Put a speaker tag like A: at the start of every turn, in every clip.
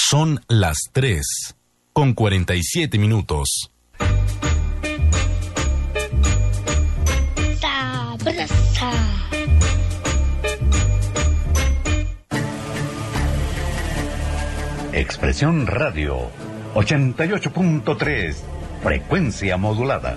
A: Son las 3:47.
B: Sabrosa.
C: Expresión Radio 88.3, frecuencia modulada.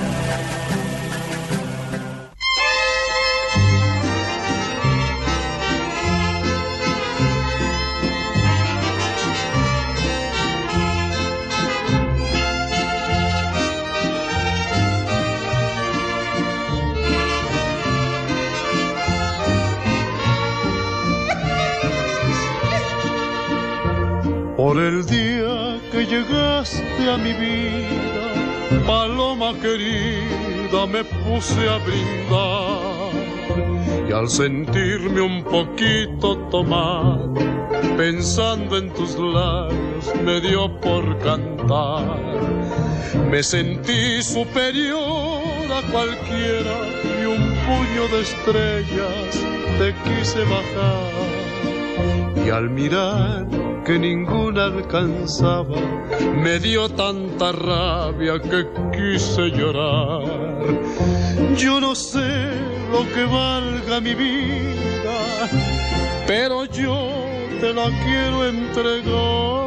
D: Por el día que llegaste a mi vida, paloma querida, me puse a brindar. Y al sentirme un poquito tomado, pensando en tus labios, me dio por cantar. Me sentí superior a cualquiera y un puño de estrellas te quise bajar. Y al mirar que ninguna alcanzaba, me dio tanta rabia que quise llorar. Yo no sé lo que valga mi vida, pero yo te la quiero entregar.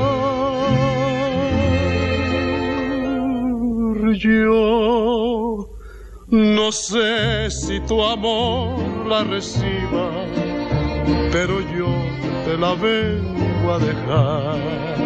D: Yo no sé si tu amor la reciba, pero yo te la vengo a dejar.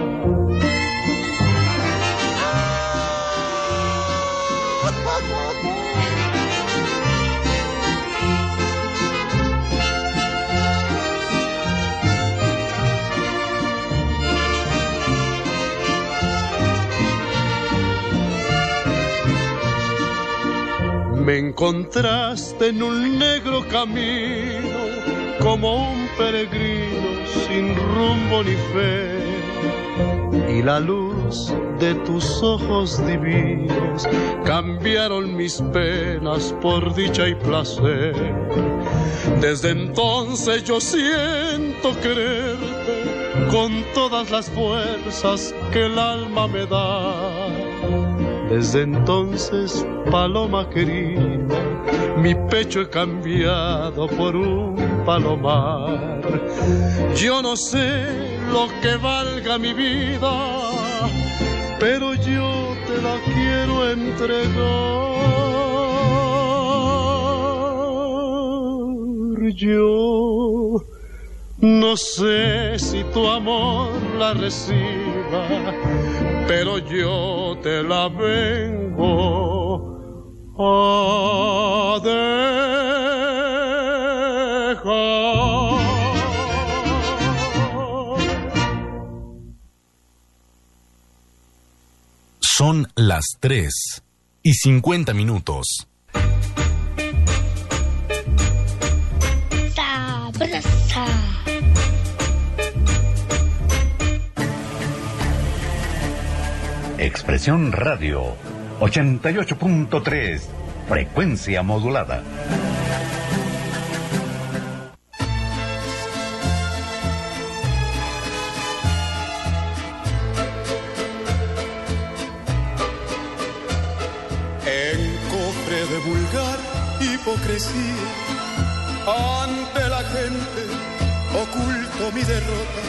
D: Me encontraste en un negro camino, como un peregrino sin rumbo ni fe, y la luz de tus ojos divinos cambiaron mis penas por dicha y placer. Desde entonces yo siento quererte con todas las fuerzas que el alma me da. Desde entonces, paloma querida, mi pecho he cambiado por un palomar. Yo no sé lo que valga mi vida, pero yo te la quiero entregar. Yo no sé si tu amor la reciba, pero yo te la vengo a dejar.
A: Son las 3:50.
B: Sabrosa.
C: Expresión Radio 88.3, frecuencia modulada.
E: En cofre de vulgar hipocresía, ante la gente oculto mi derrota.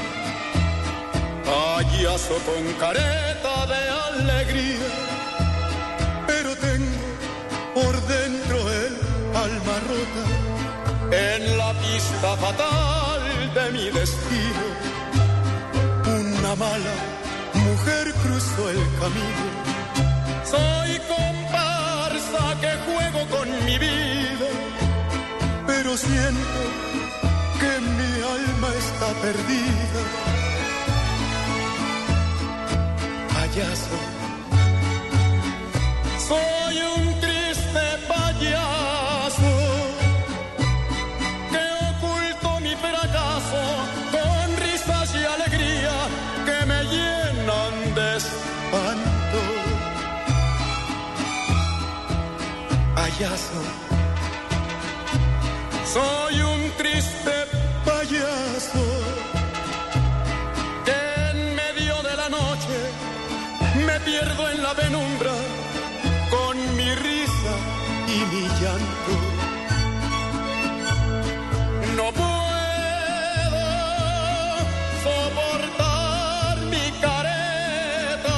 E: Payaso con careta de alegría, pero tengo por dentro el alma rota. En la pista fatal de mi destino, una mala mujer cruzó el camino. Soy comparsa que juego con mi vida, pero siento que mi alma está perdida. Payaso, soy un triste payaso que oculto mi fracaso con risas y alegría que me llenan de espanto. Payaso, soy un triste payaso que pierdo en la penumbra con mi risa y mi llanto. No puedo soportar mi careta.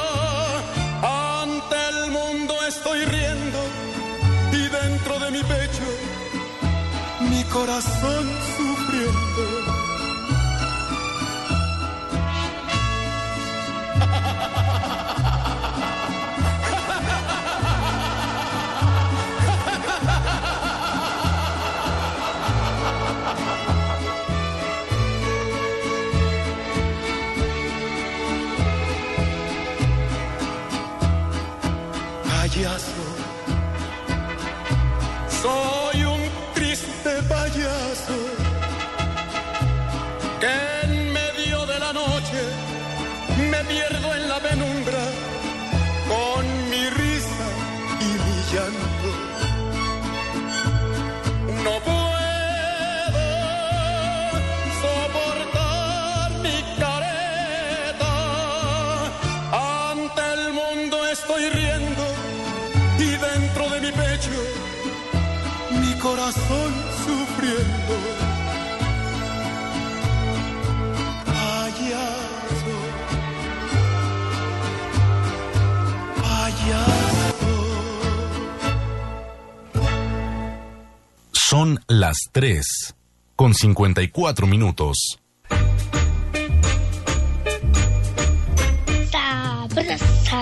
E: Ante el mundo estoy riendo y dentro de mi pecho mi corazón sufriendo. Payaso, soy un triste payaso que en medio de la noche me pierdo en la penumbra con mi risa y mi llanto. No puedo soportar mi careta. Ante el mundo estoy riendo y dentro de mi pecho mi corazón sufriendo. Payaso, payaso.
A: Son las 3:54.
B: Sabrosa.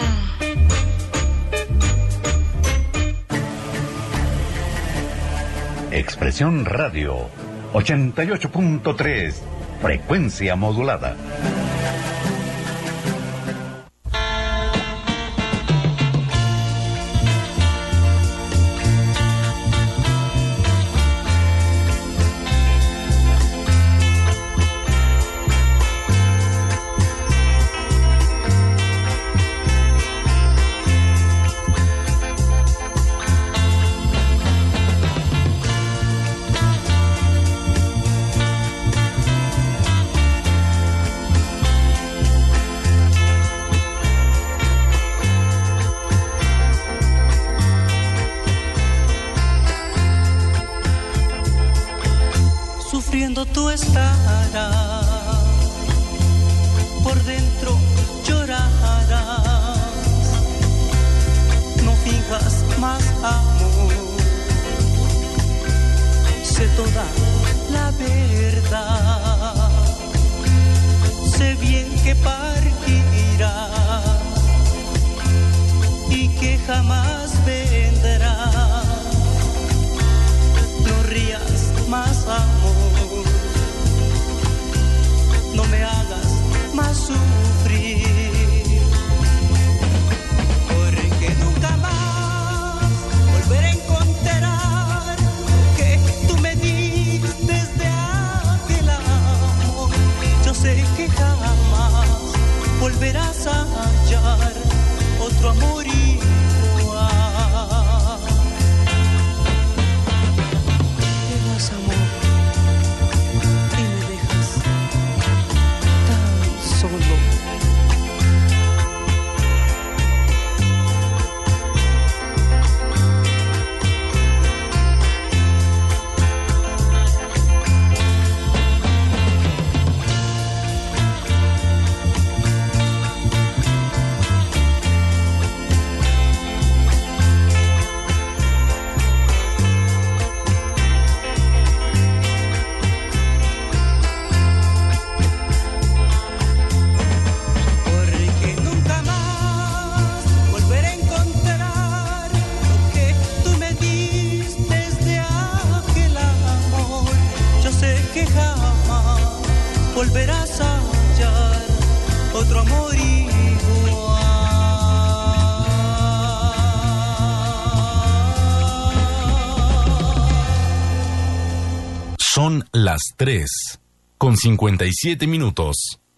C: Expresión Radio 88.3, frecuencia modulada.
F: Sufriendo tú estarás, por dentro llorarás, no finjas más amor, sé toda la verdad, sé bien que partirás y que jamás vendrás, no rías más amor, no me hagas más sufrir, porque nunca más volveré a encontrar que tú me diste desde aquel amor. Yo sé que jamás volverás a hallar otro amor igual. Amor, y me dejas tan solo. Volverás a hallar otro amor igual.
A: Son las 3:57.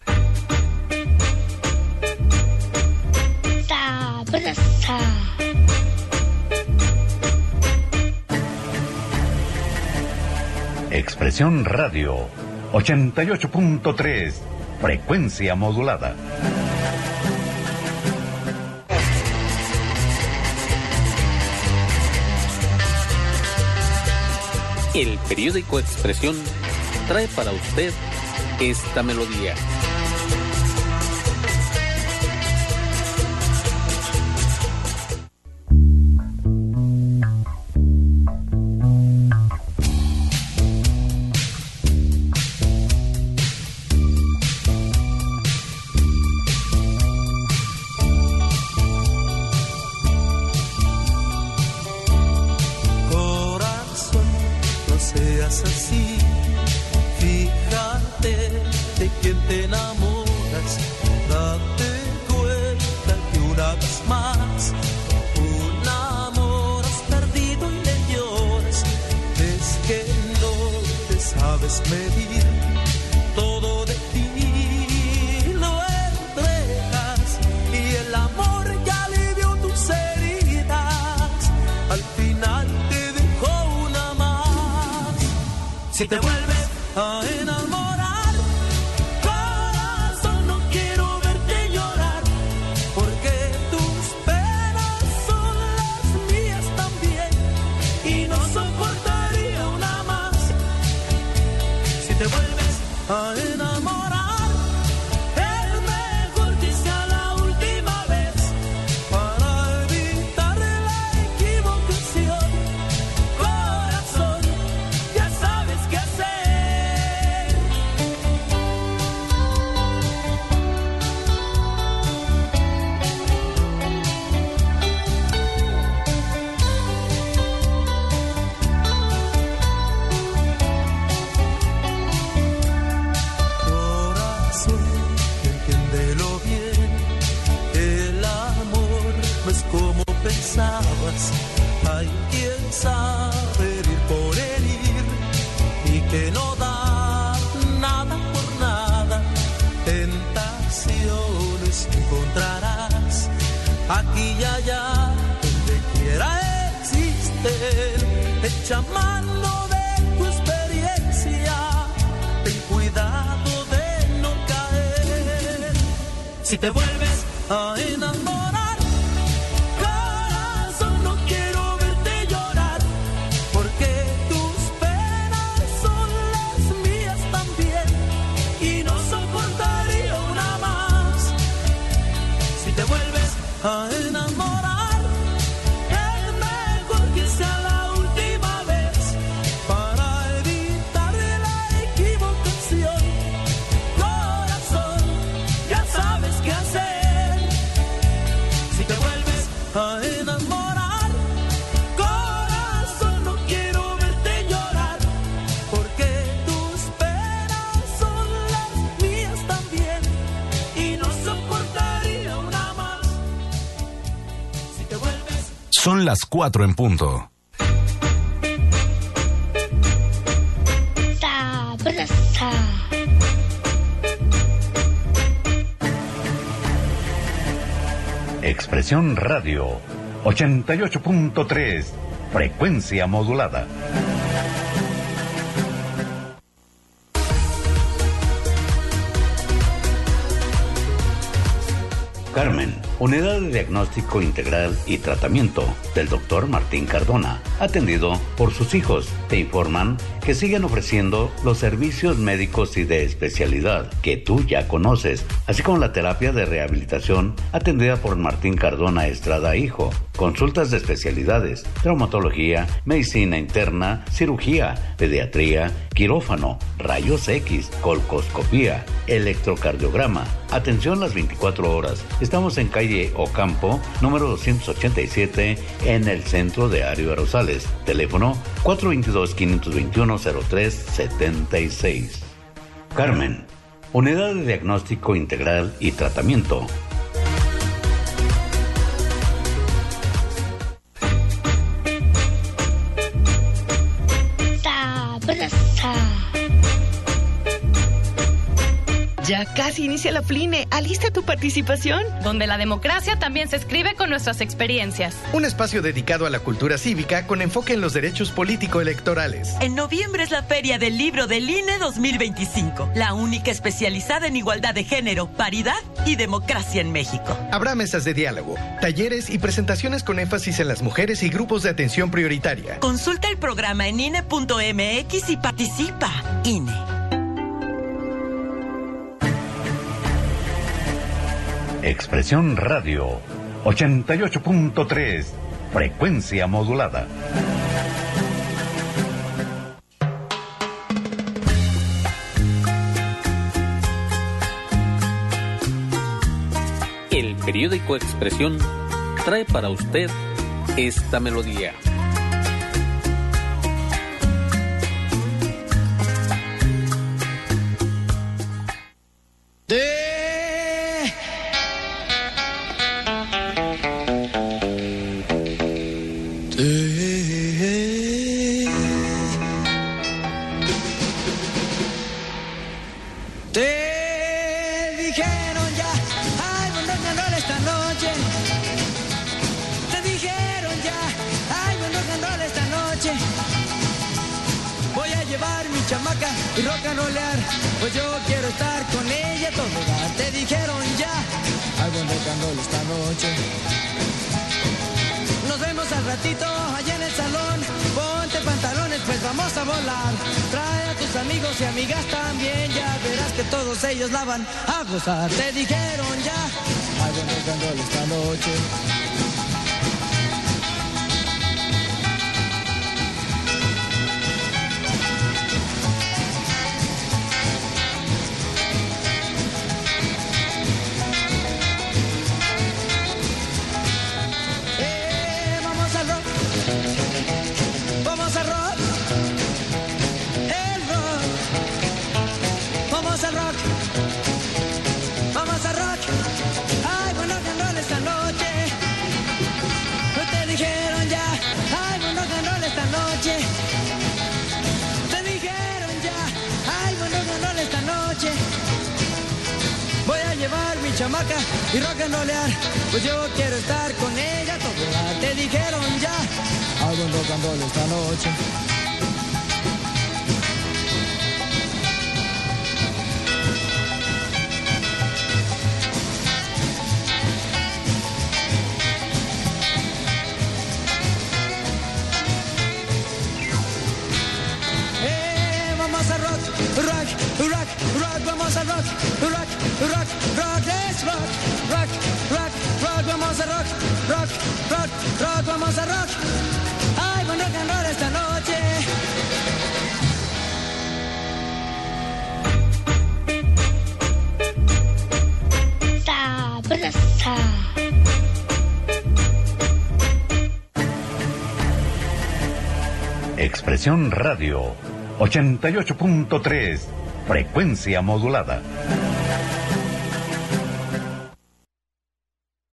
B: Sabrosa.
C: Expresión Radio 88.3, frecuencia modulada.
G: El periódico Expresión trae para usted esta melodía.
F: Así, fíjate de quién te enamoras, date cuenta que una vez más un amor has perdido y le lloras. Es que no te sabes medir, todo de ti lo entregas y el amor ya alivió tus heridas, al final te dejó una más. Si te vuelves a enamorar, corazón, no quiero verte llorar, porque tus penas son las mías también, y no soportaría una más. Si te vuelves a enamorar, es mejor que sea la última vez, para evitar la equivocación. Corazón, ya sabes qué hacer. Corazón, entiéndelo bien, el amor no es como pensabas. Hay quien sabe herir por herir y que no da nada por nada. Tentaciones encontrarás aquí y allá, donde quiera existen. Echa mano de tu experiencia, ten cuidado de no caer. Si te vuelves a enamorar, corazón, no quiero verte llorar, porque tus penas son las mías también, y no soportaría una más. Si te vuelves a enamorar, es mejor que sea la última vez, para evitar la equivocación. Corazón, ya sabes qué hacer. Si te vuelves a enamorar, corazón, no quiero verte llorar, porque tus penas son las mías también, y no soportaría una más. Si te vuelves
A: Son las 4 en punto.
B: Sabrosa.
C: Expresión Radio 88.3, frecuencia modulada. Carmen, Unidad de Diagnóstico Integral y Tratamiento del Dr. Martín Cardona, atendido por sus hijos, te informan que siguen ofreciendo los servicios médicos y de especialidad que tú ya conoces, así como la terapia de rehabilitación atendida por Martín Cardona Estrada Hijo, consultas de especialidades, traumatología, medicina interna, cirugía, pediatría, quirófano, rayos X, colposcopía, electrocardiograma, atención las 24 horas. Estamos en calle Ocampo, número 287, en el centro de Ario Rosales. Teléfono 422-521-0376. Carmen, Unidad de Diagnóstico Integral y Tratamiento.
B: Sabrosa.
H: Ya casi inicia la FLINE. ¿Alista tu participación?
I: Donde la democracia también se escribe con nuestras experiencias.
J: Un espacio dedicado a la cultura cívica con enfoque en los derechos político-electorales.
K: En noviembre es la Feria del Libro del INE 2025. La única especializada en igualdad de género, paridad y democracia en México.
J: Habrá mesas de diálogo, talleres y presentaciones con énfasis en las mujeres y grupos de atención prioritaria.
K: Consulta el programa en INE.mx y participa. INE.
C: Expresión Radio 88.3, frecuencia modulada.
G: El periódico Expresión trae para usted esta melodía.
F: Y rock and rollear, pues yo quiero estar con ella todo dar. Te dijeron ya, hay buen rock and roll esta noche. Nos vemos al ratito allá en el salón. Ponte pantalones, pues vamos a volar. Trae a tus amigos y amigas también. Ya verás que todos ellos la van a gozar. Te dijeron ya, hay buen rock and roll esta noche. Chamaca y rock and rollear, pues yo quiero estar con ella todo dar. Te dijeron ya, hago un rock and roll esta noche. Vamos a rock, rock, rock, rock, vamos a rock, rock, rock, rock, let's rock, rock, rock, rock, vamos a rock, rock, rock, rock, vamos a rock. Ay, buen rock and roll esta noche.
B: Sabrosa.
C: Expresión Radio 88.3, frecuencia modulada.